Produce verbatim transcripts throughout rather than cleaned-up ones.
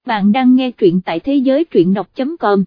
bạn đang nghe truyện tại thế giới truyện đọc chấm com.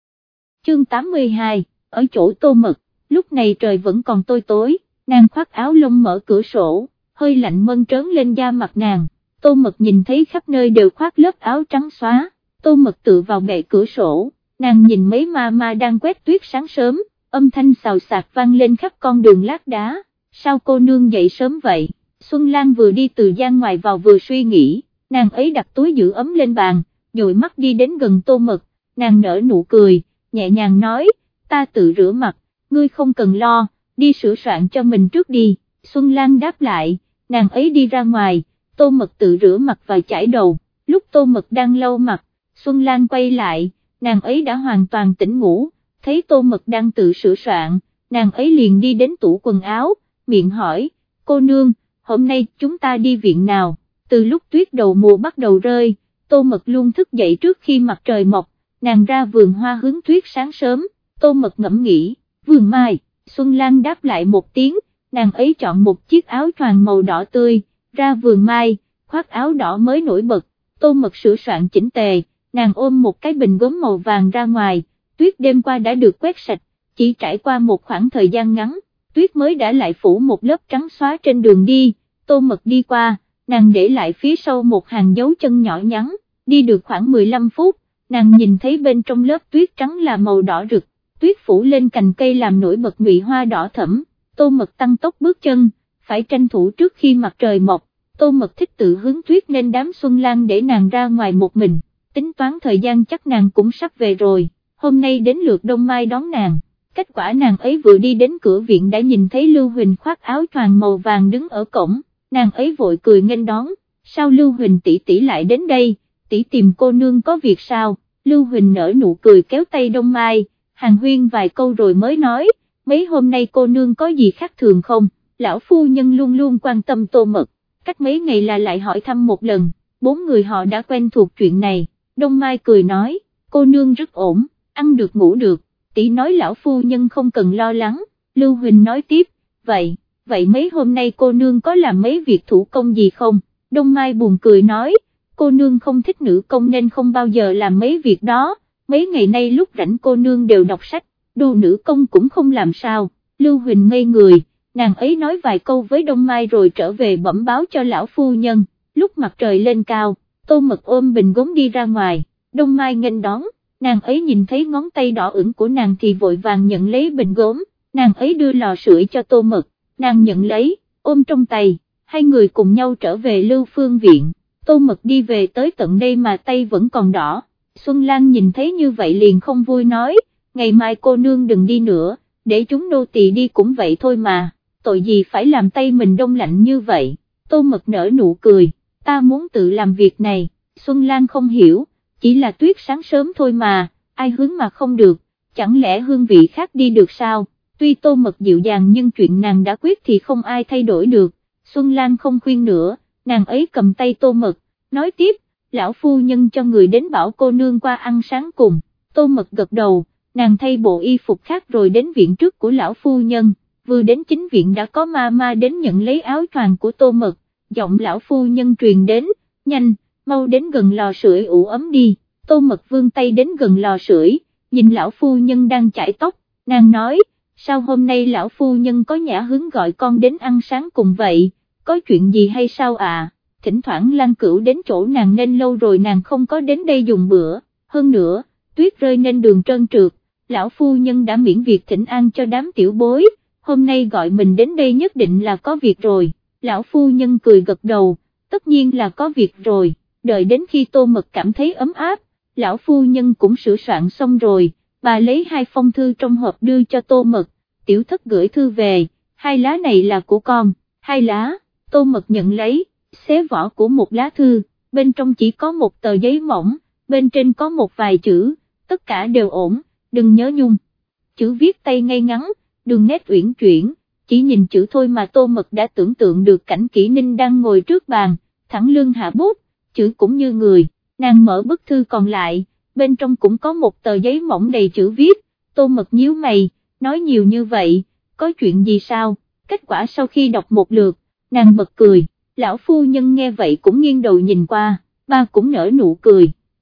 Chương tám mươi hai, ở chỗ Tô Mật, lúc này trời vẫn còn tối tối, nàng khoác áo lông mở cửa sổ, hơi lạnh mơn trớn lên da mặt nàng, Tô Mật nhìn thấy khắp nơi đều khoác lớp áo trắng xóa, Tô Mật tựa vào bệ cửa sổ, nàng nhìn mấy ma ma đang quét tuyết sáng sớm, âm thanh xào xạc vang lên khắp con đường lát đá, sao cô nương dậy sớm vậy? Xuân Lan vừa đi từ gian ngoài vào vừa suy nghĩ, nàng ấy đặt túi giữ ấm lên bàn, dụi mắt đi đến gần Tô Mật, nàng nở nụ cười, nhẹ nhàng nói, ta tự rửa mặt, ngươi không cần lo, đi sửa soạn cho mình trước đi. Xuân Lan đáp lại, nàng ấy đi ra ngoài, Tô Mật tự rửa mặt và chải đầu, lúc Tô Mật đang lau mặt, Xuân Lan quay lại, nàng ấy đã hoàn toàn tỉnh ngủ, thấy Tô Mật đang tự sửa soạn, nàng ấy liền đi đến tủ quần áo, miệng hỏi, cô nương, hôm nay chúng ta đi viện nào? Từ lúc tuyết đầu mùa bắt đầu rơi, Tô Mật luôn thức dậy trước khi mặt trời mọc, nàng ra vườn hoa hứng tuyết sáng sớm, Tô Mật ngẫm nghĩ, vườn mai, Xuân Lan đáp lại một tiếng, nàng ấy chọn một chiếc áo choàng màu đỏ tươi, ra vườn mai, khoác áo đỏ mới nổi bật, Tô Mật sửa soạn chỉnh tề, nàng ôm một cái bình gốm màu vàng ra ngoài, tuyết đêm qua đã được quét sạch, chỉ trải qua một khoảng thời gian ngắn, tuyết mới đã lại phủ một lớp trắng xóa trên đường đi, Tô Mật đi qua, nàng để lại phía sau một hàng dấu chân nhỏ nhắn, đi được khoảng mười lăm phút, nàng nhìn thấy bên trong lớp tuyết trắng là màu đỏ rực, tuyết phủ lên cành cây làm nổi bật nhụy hoa đỏ thẫm, Tô Mật tăng tốc bước chân, phải tranh thủ trước khi mặt trời mọc, Tô Mật thích tự hứng tuyết nên đám Xuân Lan để nàng ra ngoài một mình, tính toán thời gian chắc nàng cũng sắp về rồi, hôm nay đến lượt Đông Mai đón nàng. Kết quả nàng ấy vừa đi đến cửa viện đã nhìn thấy Lưu Huỳnh khoác áo choàng màu vàng đứng ở cổng, nàng ấy vội cười nghênh đón, sao Lưu Huỳnh tỷ tỷ lại đến đây, tỷ tìm cô nương có việc sao? Lưu Huỳnh nở nụ cười kéo tay Đông Mai, hàn huyên vài câu rồi mới nói, mấy hôm nay cô nương có gì khác thường không? Lão phu nhân luôn luôn quan tâm Tô Mật, cách mấy ngày là lại hỏi thăm một lần, bốn người họ đã quen thuộc chuyện này, Đông Mai cười nói, cô nương rất ổn, ăn được ngủ được. Tỷ nói lão phu nhân không cần lo lắng, Lưu Huỳnh nói tiếp, vậy, vậy mấy hôm nay cô nương có làm mấy việc thủ công gì không? Đông Mai buồn cười nói, cô nương không thích nữ công nên không bao giờ làm mấy việc đó, mấy ngày nay lúc rảnh cô nương đều đọc sách, đồ nữ công cũng không làm sao, Lưu Huỳnh ngây người, nàng ấy nói vài câu với Đông Mai rồi trở về bẩm báo cho lão phu nhân, lúc mặt trời lên cao, Tô Mật ôm bình gốm đi ra ngoài, Đông Mai nghênh đón. Nàng ấy nhìn thấy ngón tay đỏ ửng của nàng thì vội vàng nhận lấy bình gốm, nàng ấy đưa lò sưởi cho Tô Mật, nàng nhận lấy, ôm trong tay, hai người cùng nhau trở về Lưu Phương viện, Tô Mật đi về tới tận đây mà tay vẫn còn đỏ, Xuân Lan nhìn thấy như vậy liền không vui nói, ngày mai cô nương đừng đi nữa, để chúng nô tỳ đi cũng vậy thôi mà, tội gì phải làm tay mình đông lạnh như vậy, Tô Mật nở nụ cười, ta muốn tự làm việc này, Xuân Lan không hiểu. Chỉ là tuyết sáng sớm thôi mà, ai hướng mà không được, chẳng lẽ hương vị khác đi được sao, tuy Tô Mật dịu dàng nhưng chuyện nàng đã quyết thì không ai thay đổi được, Xuân Lan không khuyên nữa, nàng ấy cầm tay Tô Mật, nói tiếp, lão phu nhân cho người đến bảo cô nương qua ăn sáng cùng, Tô Mật gật đầu, nàng thay bộ y phục khác rồi đến viện trước của lão phu nhân, vừa đến chính viện đã có ma ma đến nhận lấy áo choàng của Tô Mật, giọng lão phu nhân truyền đến, nhanh, mau đến gần lò sưởi ủ ấm đi, Tô Mật vươn tay đến gần lò sưởi, nhìn lão phu nhân đang chải tóc, nàng nói, sao hôm nay lão phu nhân có nhã hứng gọi con đến ăn sáng cùng vậy, có chuyện gì hay sao à, thỉnh thoảng Lan Cửu đến chỗ nàng nên lâu rồi nàng không có đến đây dùng bữa, hơn nữa, tuyết rơi nên đường trơn trượt, lão phu nhân đã miễn việc thỉnh an cho đám tiểu bối, hôm nay gọi mình đến đây nhất định là có việc rồi, lão phu nhân cười gật đầu, tất nhiên là có việc rồi. Đợi đến khi Tô Mật cảm thấy ấm áp, lão phu nhân cũng sửa soạn xong rồi, bà lấy hai phong thư trong hộp đưa cho Tô Mật, tiểu thất gửi thư về, hai lá này là của con, hai lá, Tô Mật nhận lấy, xé vỏ của một lá thư, bên trong chỉ có một tờ giấy mỏng, bên trên có một vài chữ, tất cả đều ổn, đừng nhớ nhung, chữ viết tay ngay ngắn, đường nét uyển chuyển, chỉ nhìn chữ thôi mà Tô Mật đã tưởng tượng được cảnh Kỷ Ninh đang ngồi trước bàn, thẳng lưng hạ bút, chữ cũng như người, nàng mở bức thư còn lại, bên trong cũng có một tờ giấy mỏng đầy chữ viết, Tô Mật nhíu mày, nói nhiều như vậy, có chuyện gì sao, kết quả sau khi đọc một lượt, nàng bật cười, lão phu nhân nghe vậy cũng nghiêng đầu nhìn qua, ba cũng nở nụ cười,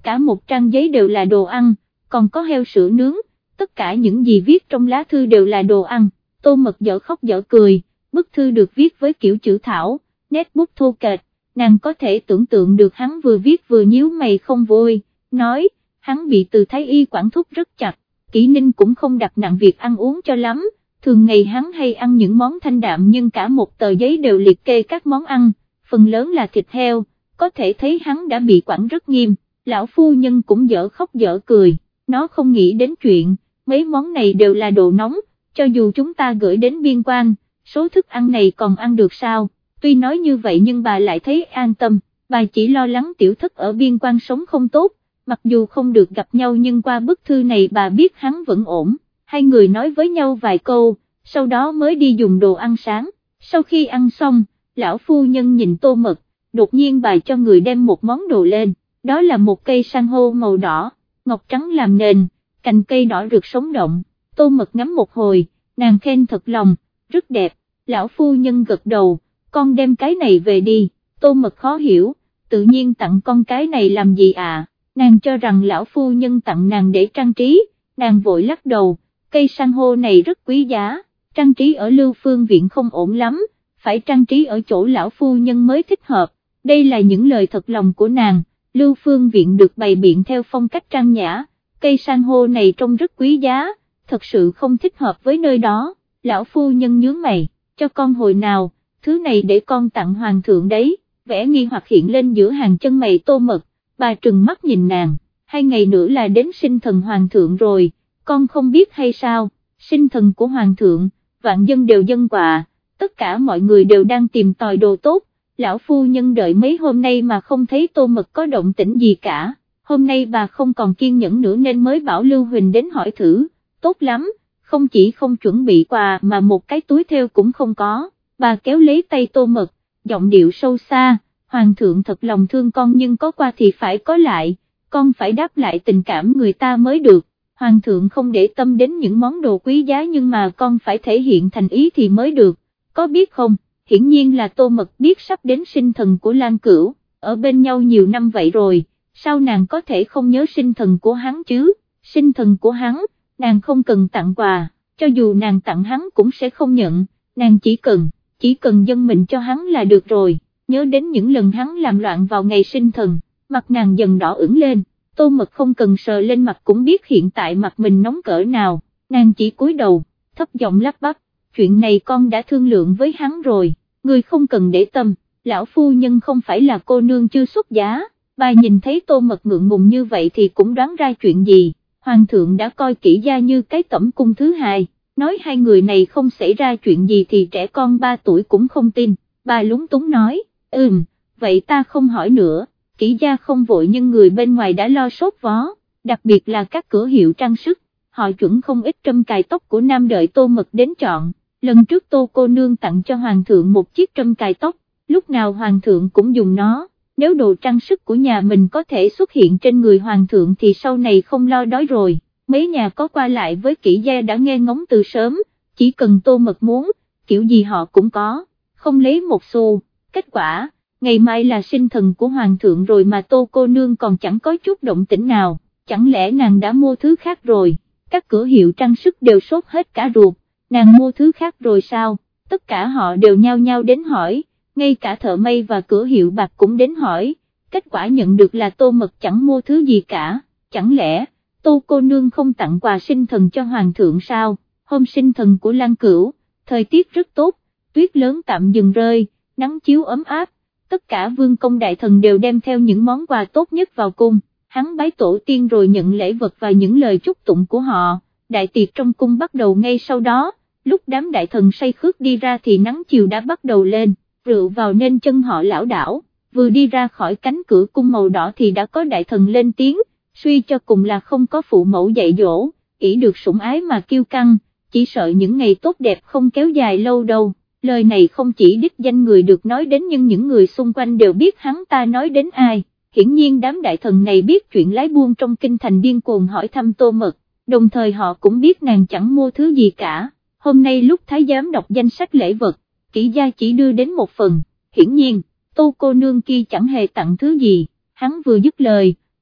cả một trang giấy đều là đồ ăn, còn có heo sữa nướng, tất cả những gì viết trong lá thư đều là đồ ăn. Tô Mật dở khóc dở cười, bức thư được viết với kiểu chữ thảo, nét bút thô kệch, nàng có thể tưởng tượng được hắn vừa viết vừa nhíu mày không vui, nói, hắn bị Từ Thái Y quản thúc rất chặt, Kỷ Ninh cũng không đặt nặng việc ăn uống cho lắm, thường ngày hắn hay ăn những món thanh đạm nhưng cả một tờ giấy đều liệt kê các món ăn, phần lớn là thịt heo, có thể thấy hắn đã bị quản rất nghiêm. Lão phu nhân cũng dở khóc dở cười, nó không nghĩ đến chuyện, mấy món này đều là đồ nóng, cho dù chúng ta gửi đến biên quan, số thức ăn này còn ăn được sao, tuy nói như vậy nhưng bà lại thấy an tâm, bà chỉ lo lắng tiểu thất ở biên quan sống không tốt, mặc dù không được gặp nhau nhưng qua bức thư này bà biết hắn vẫn ổn, hai người nói với nhau vài câu, sau đó mới đi dùng đồ ăn sáng, sau khi ăn xong, lão phu nhân nhìn Tô Mật, đột nhiên bà cho người đem một món đồ lên, đó là một cây san hô màu đỏ, ngọc trắng làm nền, cành cây đỏ rực sống động, Tô Mật ngắm một hồi, nàng khen thật lòng, rất đẹp, lão phu nhân gật đầu, con đem cái này về đi, Tô Mật khó hiểu, tự nhiên tặng con cái này làm gì à, nàng cho rằng lão phu nhân tặng nàng để trang trí, nàng vội lắc đầu, cây san hô này rất quý giá, trang trí ở Lưu Phương Viện không ổn lắm, phải trang trí ở chỗ lão phu nhân mới thích hợp, đây là những lời thật lòng của nàng. Lưu Phương Viện được bày biện theo phong cách trang nhã, cây san hô này trông rất quý giá, thật sự không thích hợp với nơi đó, lão phu nhân nhướng mày, cho con hồi nào, thứ này để con tặng hoàng thượng đấy, vẻ nghi hoặc hiện lên giữa hàng chân mày Tô Mật, bà trừng mắt nhìn nàng, hai ngày nữa là đến sinh thần hoàng thượng rồi, con không biết hay sao, sinh thần của hoàng thượng, vạn dân đều dâng quà, tất cả mọi người đều đang tìm tòi đồ tốt. Lão phu nhân đợi mấy hôm nay mà không thấy Tô Mật có động tĩnh gì cả, hôm nay bà không còn kiên nhẫn nữa nên mới bảo Lưu Huỳnh đến hỏi thử, tốt lắm, không chỉ không chuẩn bị quà mà một cái túi theo cũng không có, bà kéo lấy tay Tô Mật, giọng điệu sâu xa, hoàng thượng thật lòng thương con nhưng có qua thì phải có lại, con phải đáp lại tình cảm người ta mới được, hoàng thượng không để tâm đến những món đồ quý giá nhưng mà con phải thể hiện thành ý thì mới được, có biết không? Hiển nhiên là Tô Mật biết sắp đến sinh thần của Lan Cửu, ở bên nhau nhiều năm vậy rồi, sao nàng có thể không nhớ sinh thần của hắn chứ, sinh thần của hắn, nàng không cần tặng quà, cho dù nàng tặng hắn cũng sẽ không nhận, nàng chỉ cần, chỉ cần dâng mình cho hắn là được rồi, nhớ đến những lần hắn làm loạn vào ngày sinh thần, mặt nàng dần đỏ ửng lên, Tô Mật không cần sờ lên mặt cũng biết hiện tại mặt mình nóng cỡ nào, nàng chỉ cúi đầu, thấp giọng lắp bắp. Chuyện này con đã thương lượng với hắn rồi, người không cần để tâm, lão phu nhân không phải là cô nương chưa xuất giá, bà nhìn thấy Tô Mật ngượng ngùng như vậy thì cũng đoán ra chuyện gì, hoàng thượng đã coi Kỷ gia như cái tẩm cung thứ hai, nói hai người này không xảy ra chuyện gì thì trẻ con ba tuổi cũng không tin, bà lúng túng nói, ừm, vậy ta không hỏi nữa, Kỷ gia không vội nhưng người bên ngoài đã lo sốt vó, đặc biệt là các cửa hiệu trang sức, họ chuẩn không ít trâm cài tóc của nam đợi Tô Mật đến chọn. Lần trước Tô cô nương tặng cho hoàng thượng một chiếc trâm cài tóc, lúc nào hoàng thượng cũng dùng nó, nếu đồ trang sức của nhà mình có thể xuất hiện trên người hoàng thượng thì sau này không lo đói rồi, mấy nhà có qua lại với Kỷ gia đã nghe ngóng từ sớm, chỉ cần Tô Mật muốn, kiểu gì họ cũng có, không lấy một xu, kết quả, ngày mai là sinh thần của hoàng thượng rồi mà Tô cô nương còn chẳng có chút động tĩnh nào, chẳng lẽ nàng đã mua thứ khác rồi, các cửa hiệu trang sức đều sốt hết cả ruột. Nàng mua thứ khác rồi sao, tất cả họ đều nhao nhao đến hỏi, ngay cả thợ may và cửa hiệu bạc cũng đến hỏi, kết quả nhận được là Tô Mật chẳng mua thứ gì cả, chẳng lẽ, Tô cô nương không tặng quà sinh thần cho hoàng thượng sao, hôm sinh thần của Lan Cửu, thời tiết rất tốt, tuyết lớn tạm dừng rơi, nắng chiếu ấm áp, tất cả vương công đại thần đều đem theo những món quà tốt nhất vào cung, hắn bái tổ tiên rồi nhận lễ vật và những lời chúc tụng của họ, đại tiệc trong cung bắt đầu ngay sau đó. Lúc đám đại thần say khướt đi ra thì nắng chiều đã bắt đầu lên, rượu vào nên chân họ lảo đảo, vừa đi ra khỏi cánh cửa cung màu đỏ thì đã có đại thần lên tiếng, suy cho cùng là không có phụ mẫu dạy dỗ, ỷ được sủng ái mà kiêu căng, chỉ sợ những ngày tốt đẹp không kéo dài lâu đâu, lời này không chỉ đích danh người được nói đến nhưng những người xung quanh đều biết hắn ta nói đến ai, hiển nhiên đám đại thần này biết chuyện lái buôn trong kinh thành điên cuồng hỏi thăm Tô Mật, đồng thời họ cũng biết nàng chẳng mua thứ gì cả. Hôm nay lúc thái giám đọc danh sách lễ vật, Kỷ gia chỉ đưa đến một phần, hiển nhiên, Tô cô nương kia chẳng hề tặng thứ gì, hắn vừa dứt lời,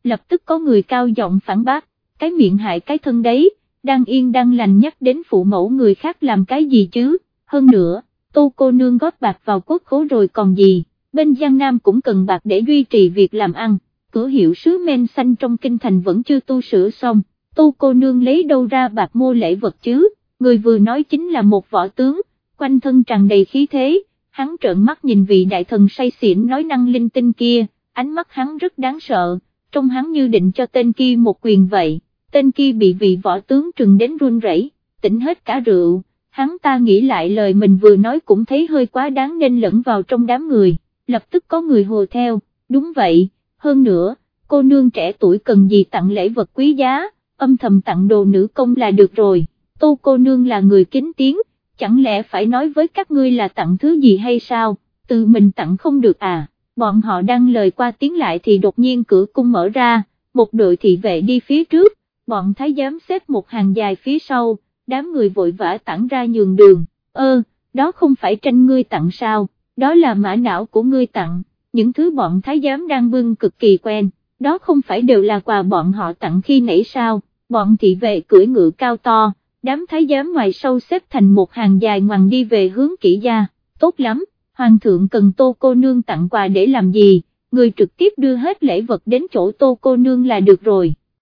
lập tức có người cao giọng phản bác, cái miệng hại cái thân đấy, đang yên đang lành nhắc đến phụ mẫu người khác làm cái gì chứ, hơn nữa, Tô cô nương góp bạc vào quốc khố rồi còn gì, bên Giang Nam cũng cần bạc để duy trì việc làm ăn, cửa hiệu sứ men xanh trong kinh thành vẫn chưa tu sửa xong, Tô cô nương lấy đâu ra bạc mua lễ vật chứ, người vừa nói chính là một võ tướng, quanh thân tràn đầy khí thế, hắn trợn mắt nhìn vị đại thần say xỉn nói năng linh tinh kia, ánh mắt hắn rất đáng sợ, trông hắn như định cho tên kia một quyền vậy, tên kia bị vị võ tướng trừng đến run rẩy, tỉnh hết cả rượu, hắn ta nghĩ lại lời mình vừa nói cũng thấy hơi quá đáng nên lẫn vào trong đám người, lập tức có người hô theo, đúng vậy, hơn nữa, cô nương trẻ tuổi cần gì tặng lễ vật quý giá, âm thầm tặng đồ nữ công là được rồi, Tô cô nương là người kính tiếng, chẳng lẽ phải nói với các ngươi là tặng thứ gì hay sao, tự mình tặng không được à, bọn họ đang lời qua tiếng lại thì đột nhiên cửa cung mở ra, một đội thị vệ đi phía trước, bọn thái giám xếp một hàng dài phía sau, đám người vội vã tản ra nhường đường, ơ, đó không phải tranh ngươi tặng sao, đó là mã não của ngươi tặng, những thứ bọn thái giám đang bưng cực kỳ quen, đó không phải đều là quà bọn họ tặng khi nãy sao, bọn thị vệ cưỡi ngựa cao to, đám thái giám ngoài sau xếp thành một hàng dài ngoằn đi về hướng Kỷ gia, tốt lắm, hoàng thượng cần Tô cô nương tặng quà để làm gì, người trực tiếp đưa hết lễ vật đến chỗ Tô cô nương là được rồi.